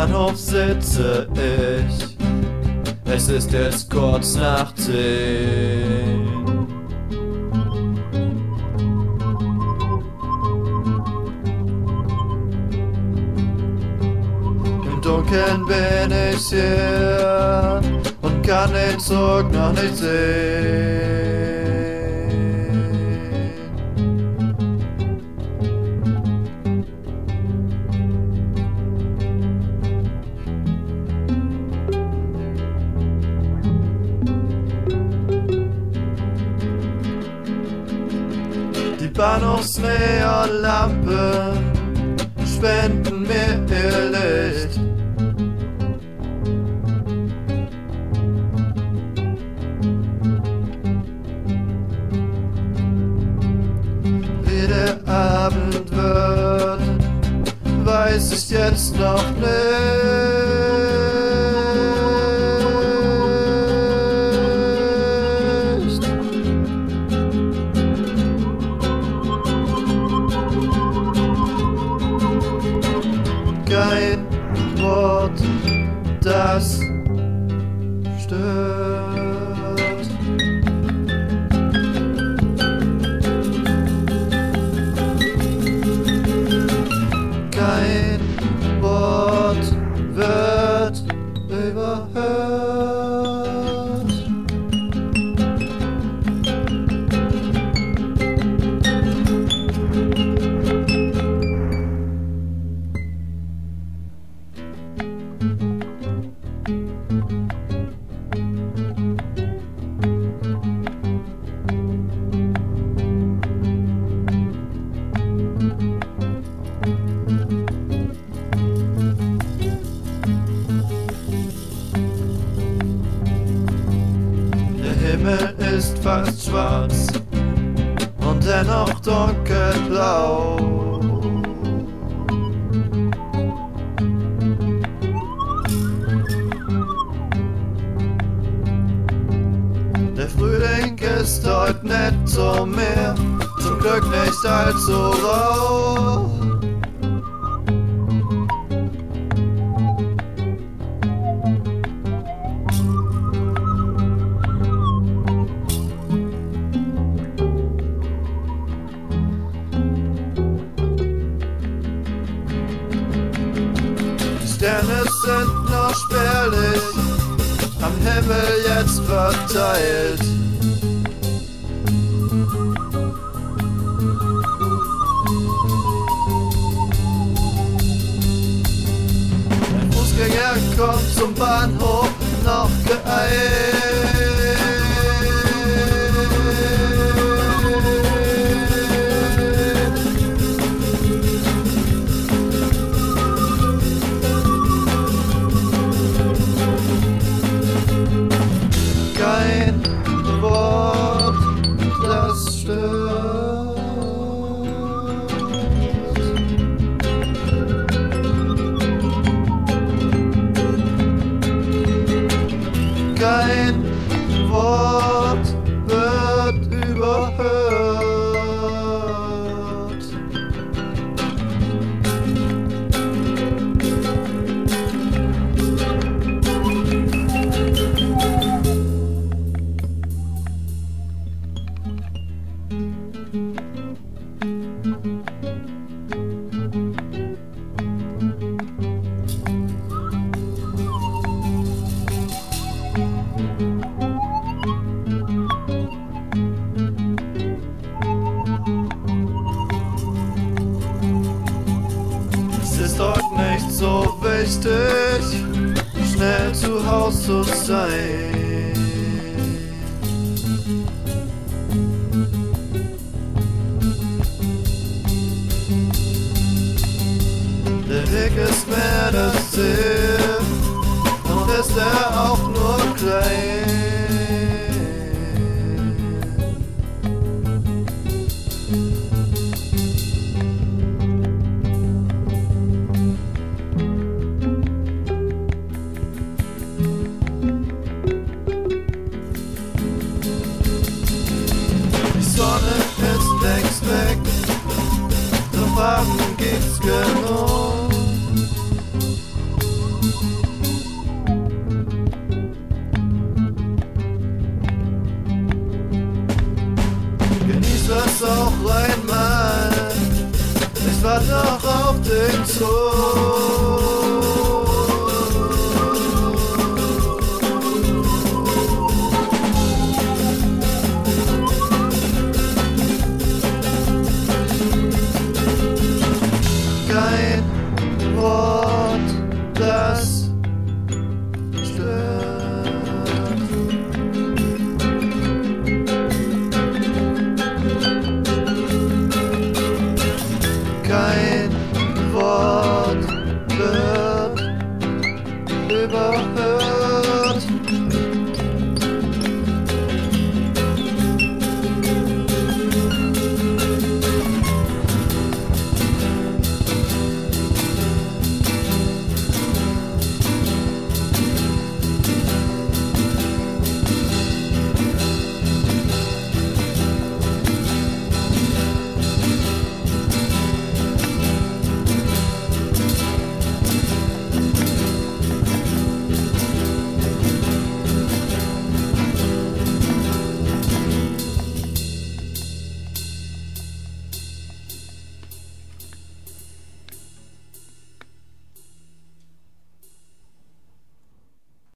Bahnhof sitze ich, es ist jetzt kurz nach 10. Im Dunkeln bin ich hier und kann den Zug noch nicht sehen. Die Bahnhofsneonlampen spenden mir ihr Licht. Wie der Abend wird, weiß ich jetzt noch nicht. Kein Wort, das stört. Kein Wort wird überhört. Der Himmel ist fast schwarz und dennoch dunkelblau. Der Frühling ist heute nicht so mehr, zum Glück nicht allzu rau. Die Sterne sind noch spärlich, am Himmel jetzt verteilt. Ein Fußgänger kommt zum Bahnhof noch kein Wort, das stört. Kein Wort wird überhört. Es ist heute nicht so wichtig, schnell zu Haus zu sein. Der Weg ist mehr das Ziel und ist er auch nur klein. Die Sonne ist längst weg, doch Farben gibt's genug. uns hoch.